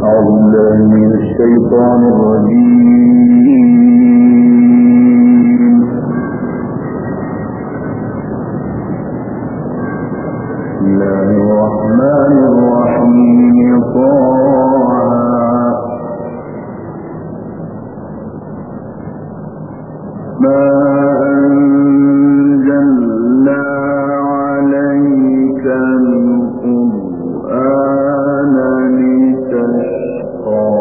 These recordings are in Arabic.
أعوذ بالله من الشيطان الرجيم. بسم الله الرحمن الرحيم. طه ما أنزلنا عليك القرآن لتشقى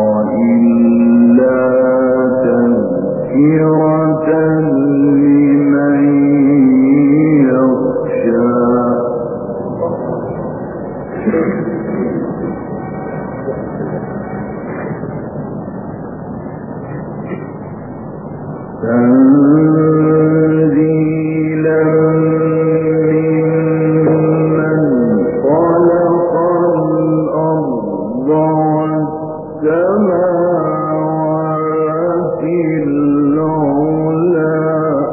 إلا تذكرة لمن يخشى. تنزيلا ممن خلق الأرض والسماوات العلى.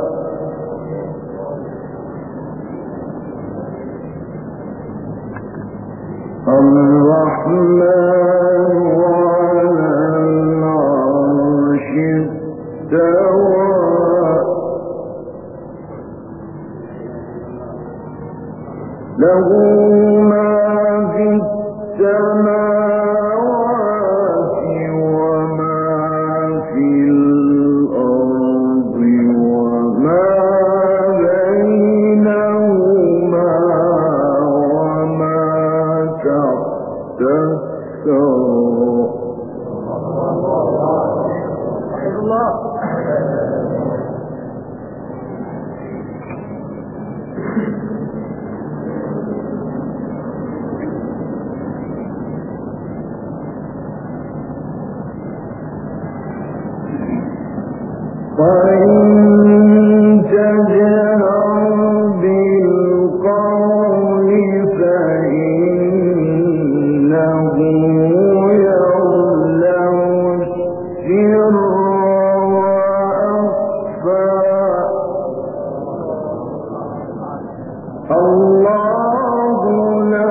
الرحمن على العرش استوى. له ما في السماوات وما في الأرض وما بينهما وما تحت الثرى. وإن تجهر بالقول فإنه يعلم السر وأخفى. الله لا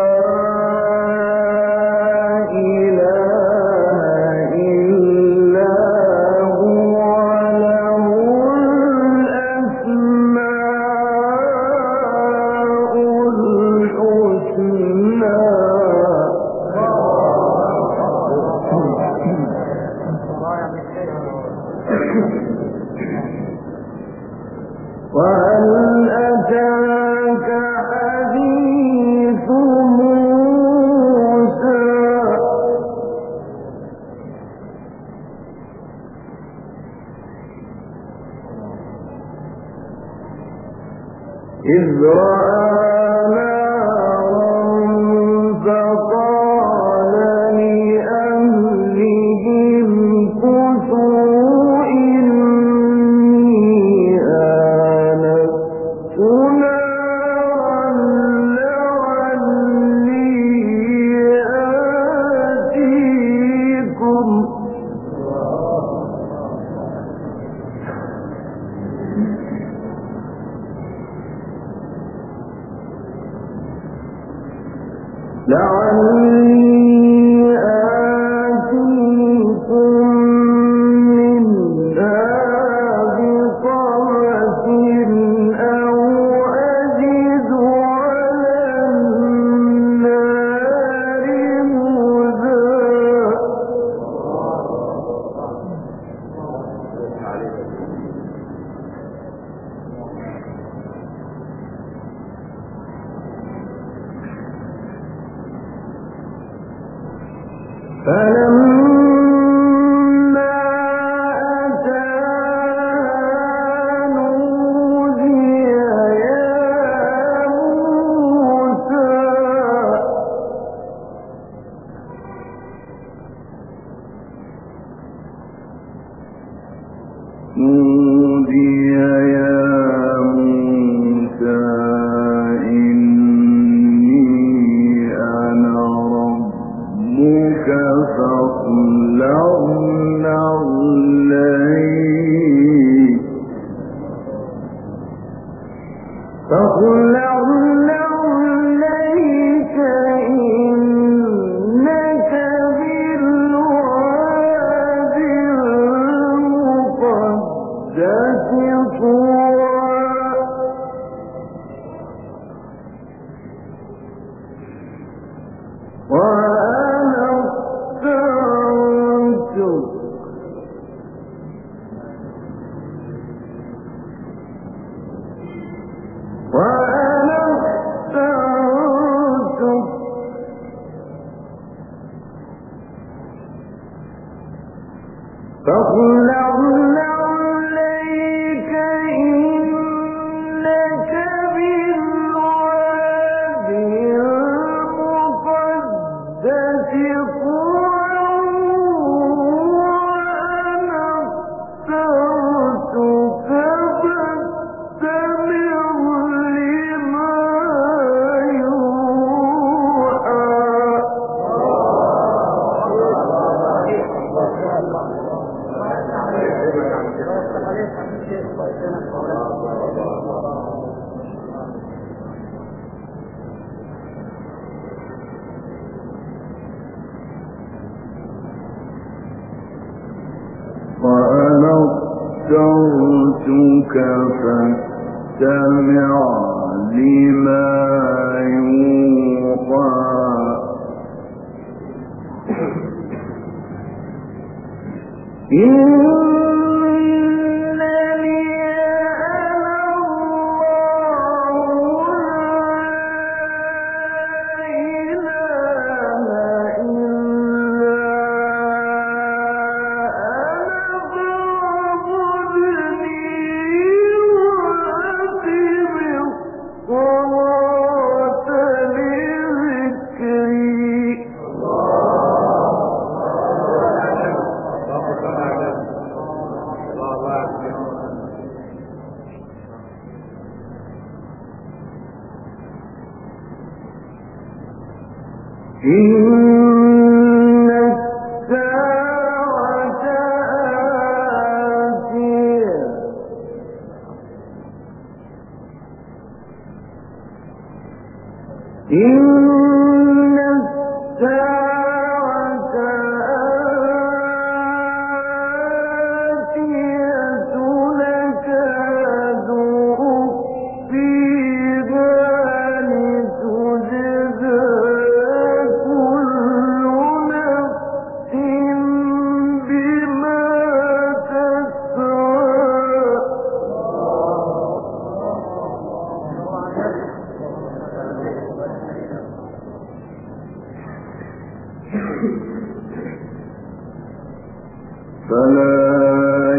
إله إلا هو له الأسماء الحسنى. وهل أتاك حديث موسى إذ رأى نارا فقال لأهلهم كثوا إني آنست نارا لعلي آتيكم منها بقبس أو أجد على النار هدى. فلما أتاها نودي يا موسى. نودي يا موسى إني أنا ربك فاخلع نعليك. فاخلع نعليك إنك فأنذرتك فاستمع لما يوحى إن الساعة آتية إن الساعة آتية نكاد أخفيها لتجزى فلا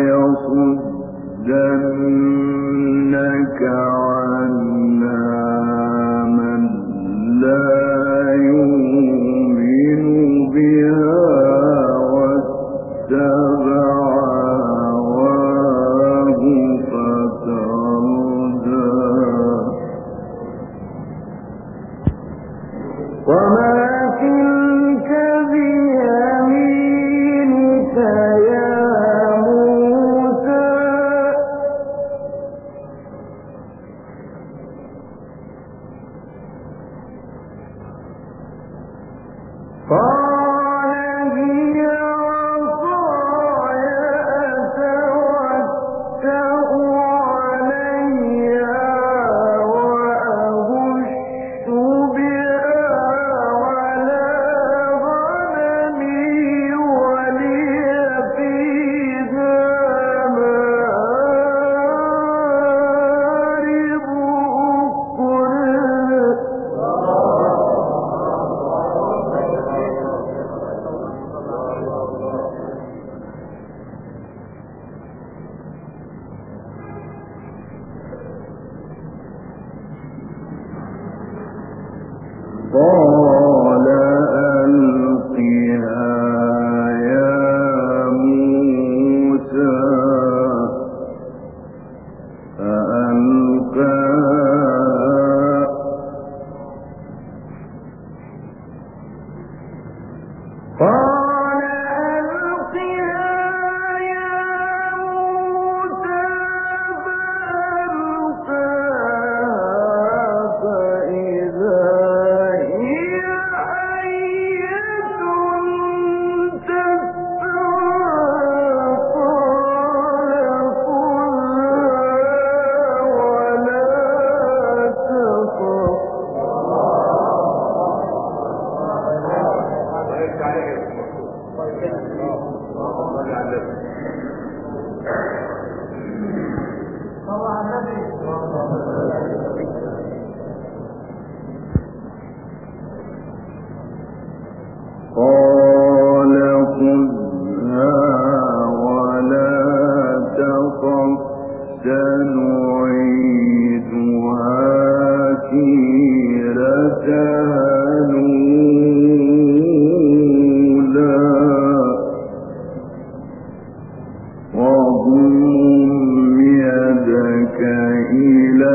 يصدنك عنها من لا يؤمن بها واتبع هواه فتردى وما تلك بيمينك يا موسى قال هي عصاي أتوكأ عليها وأهش بها على غنمي ولي فيها مآرب قال ألقها يا موسى فألقاها قال ألقها يا موسى فألقاها فإذا هي حية تسعى قال خذها ولا تخف قال خذها ولا تخف سنعيدها سيرتها الأولى واضم يدك إلى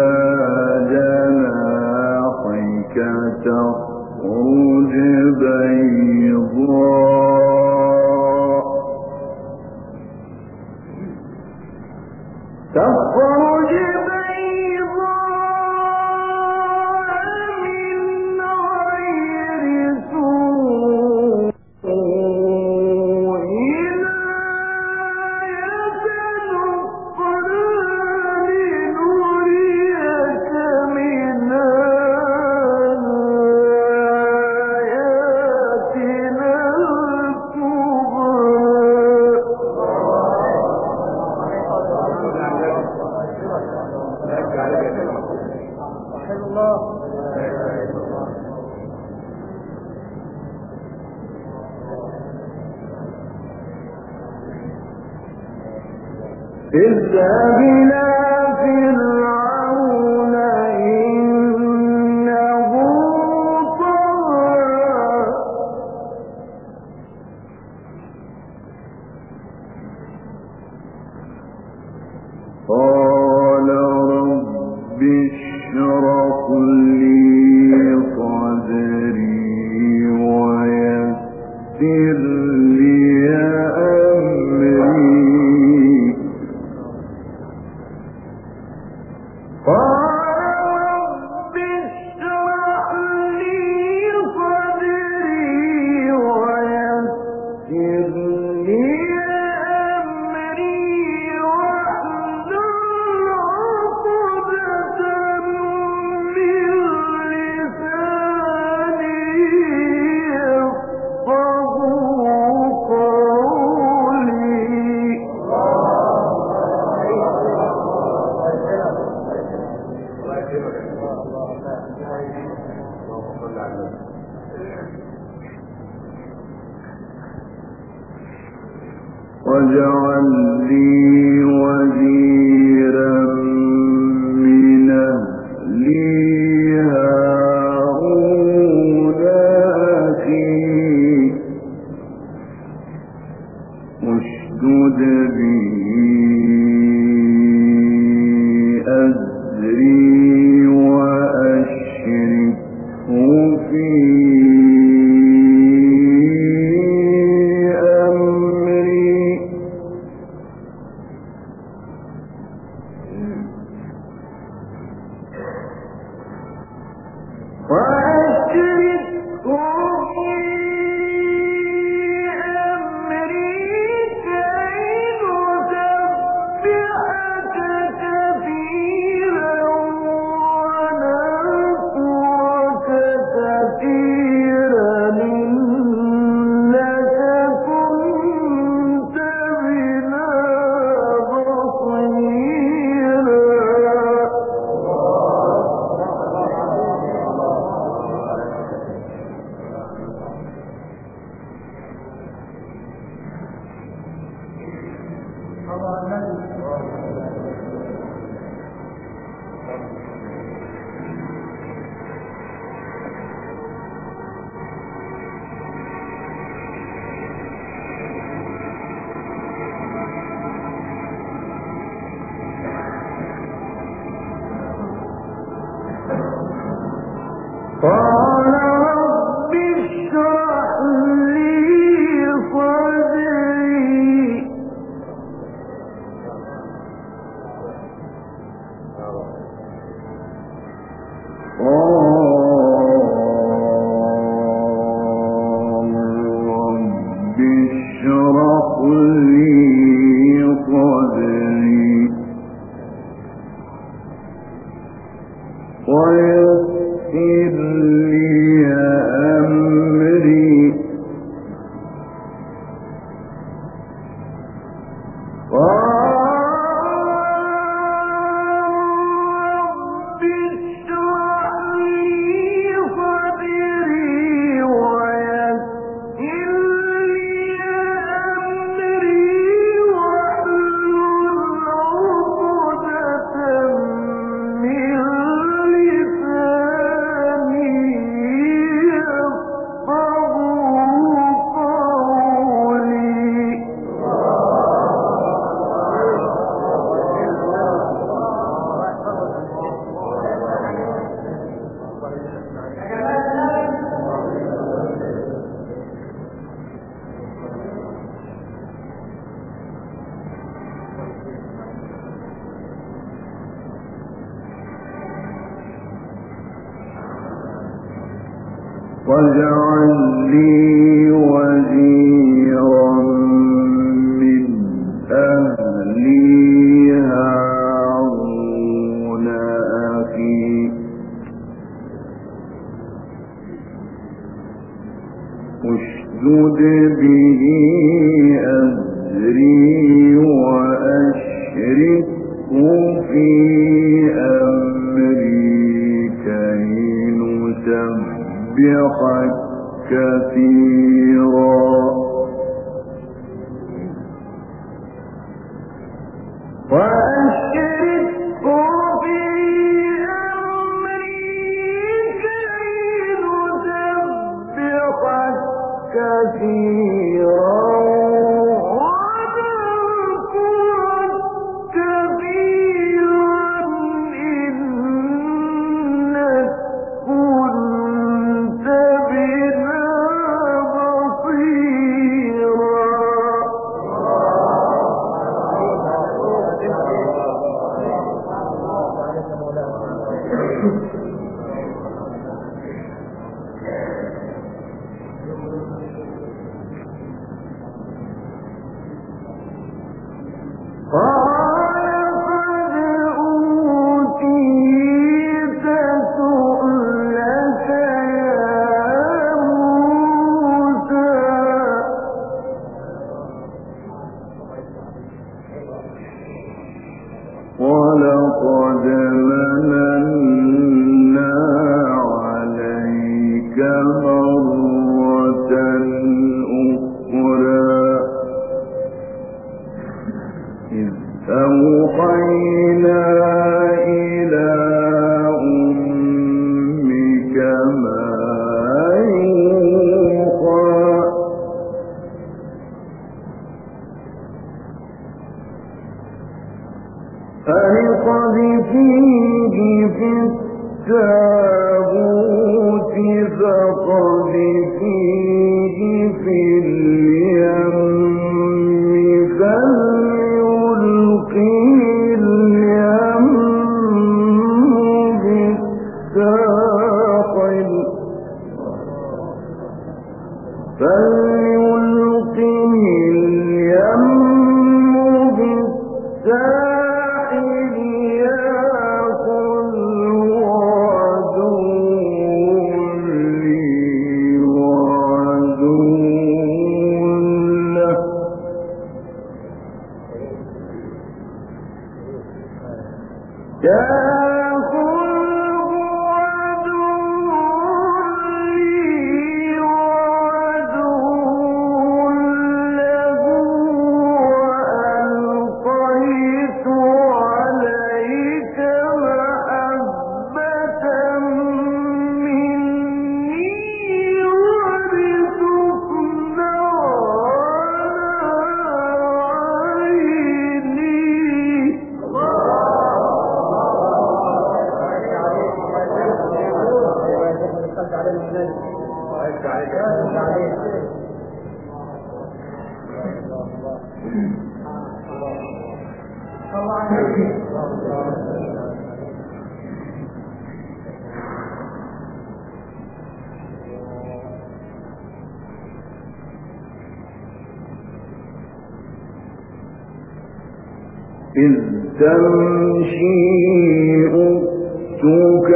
جناحك تخرج بيضاء من غير سوء اذهب إلى فرعون إنه طغى قال رب اشرح لي صدري ويسر لي أمري واجعل لي وزيرا من أهلي هارون أخي اشدد به أزري وأشركه في واجعل لي وزيرا من أهلي هارون أخي اشدد به أزري وأشركه في أمري كي نسبحك كثيرا وأشركه في أمري كي نسبحك كثيرا ونذكرك كثيرا إنك كنت بنا بصيرا. ولقد مننا عليك مرة أخرى إذ أوحينا إلى أمك ما يوحى فاقذفيه في التابوت فاقذفيه في اليم فليلقه اليم بالساحل إذ تمشي أختك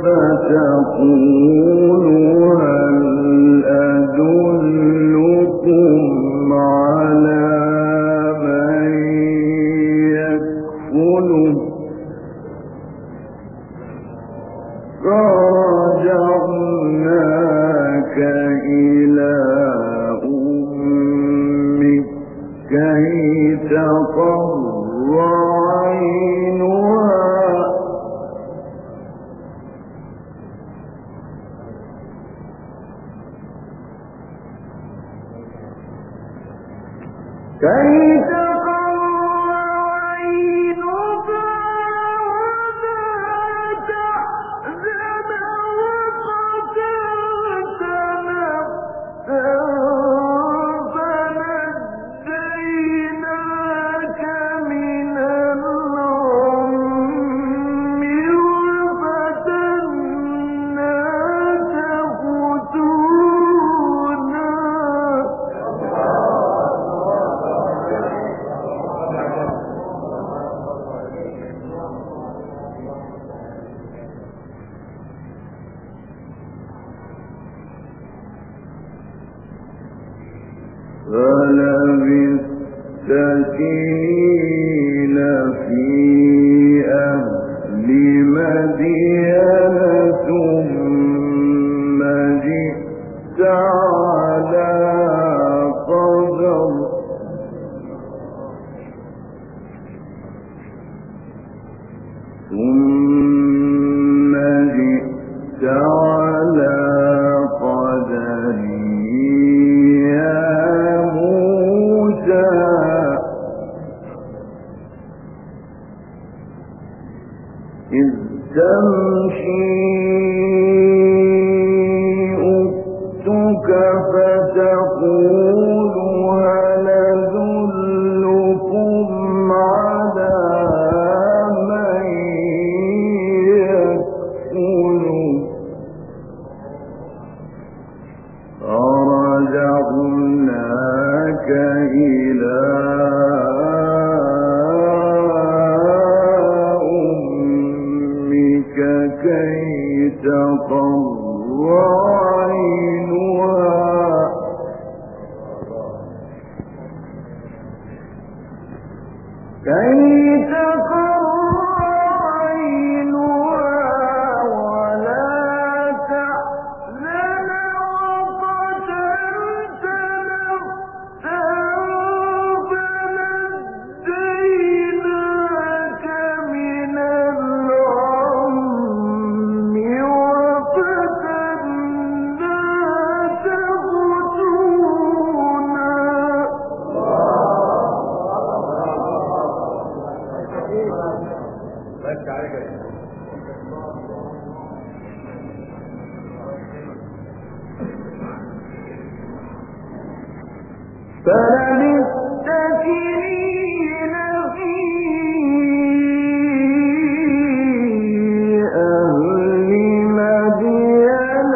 فتقول هل أدلكم على من يكفله فرجعناك إلى أمك كي تقر وعينها كي تقر عينها ولا تحزن وقتلت نفسا فنجيناك من الغم وفتناك فتونا فلبثت سنين في أهل مدين ثم جئت على قدر ثم جئت على قدري يا موسى إذ تمشي أختك فتقول هل أدلكم على من يكفله فرجعناك إلى أمك كي تقر عينها ولا تحزن وقتلت نفسا فنجيناك من الغم وفتناك فتونا فلبثت سنين في أهل مدين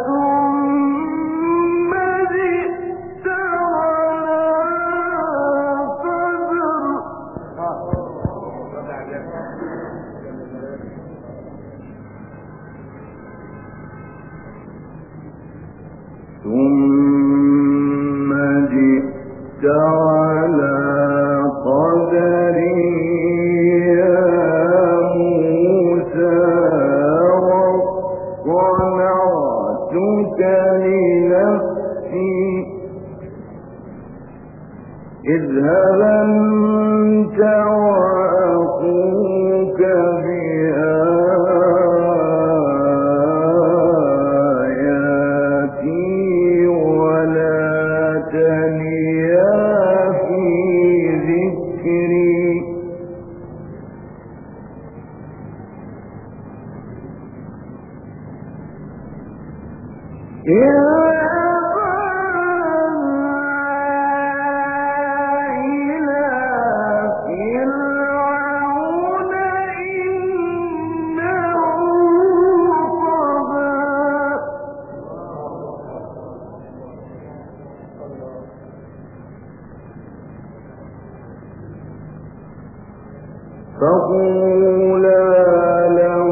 ثم جئت على قدري يا موسى واصطنعتك لنفسي اذهب أنت وأخوك بآياتي ولا تنيا في ذكري فقولا له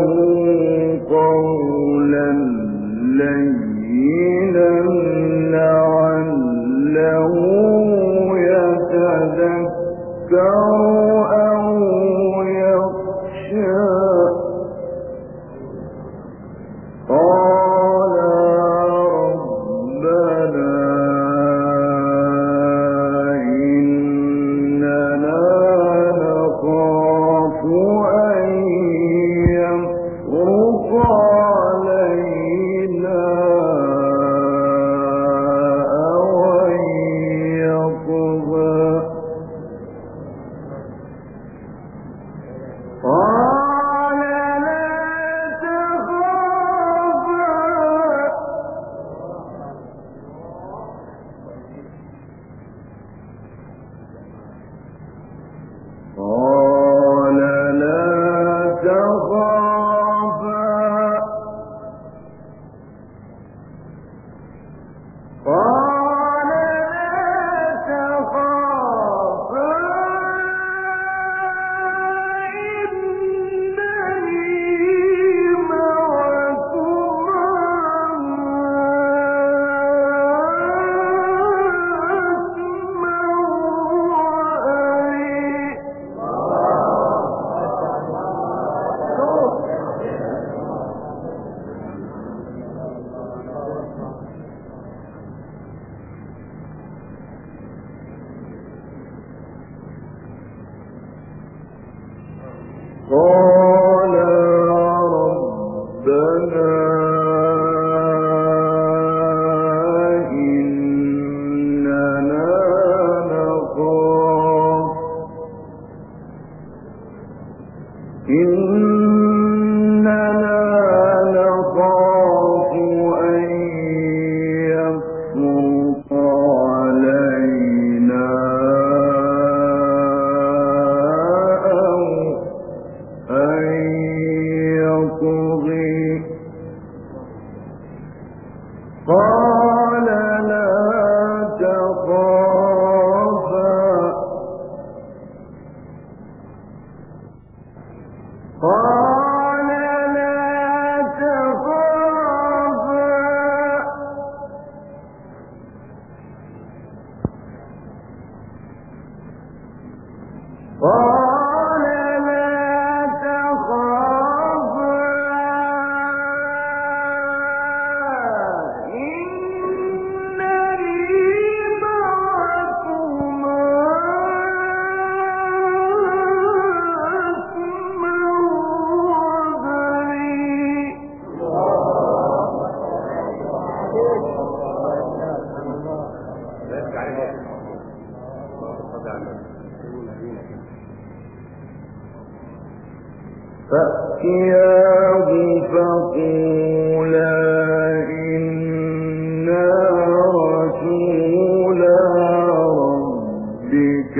قولا لينا لعله يتذكر أو يخشى قال ربنا إننا نخاف أن قال ربنا فأتياه فقولا إنا رسولا ربك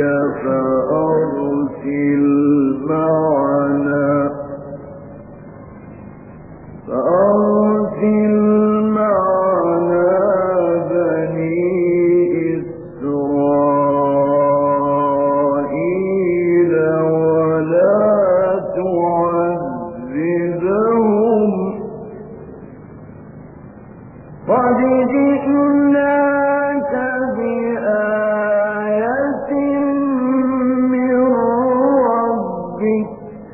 فأرسل معنا بني إسرائيل ولا تعذبهم قد جئناك بآية من ربك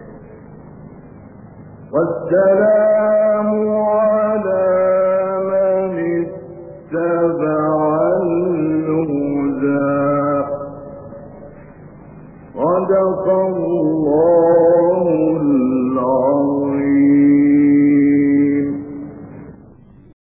والسلام على من اتبع الهدى صدق الله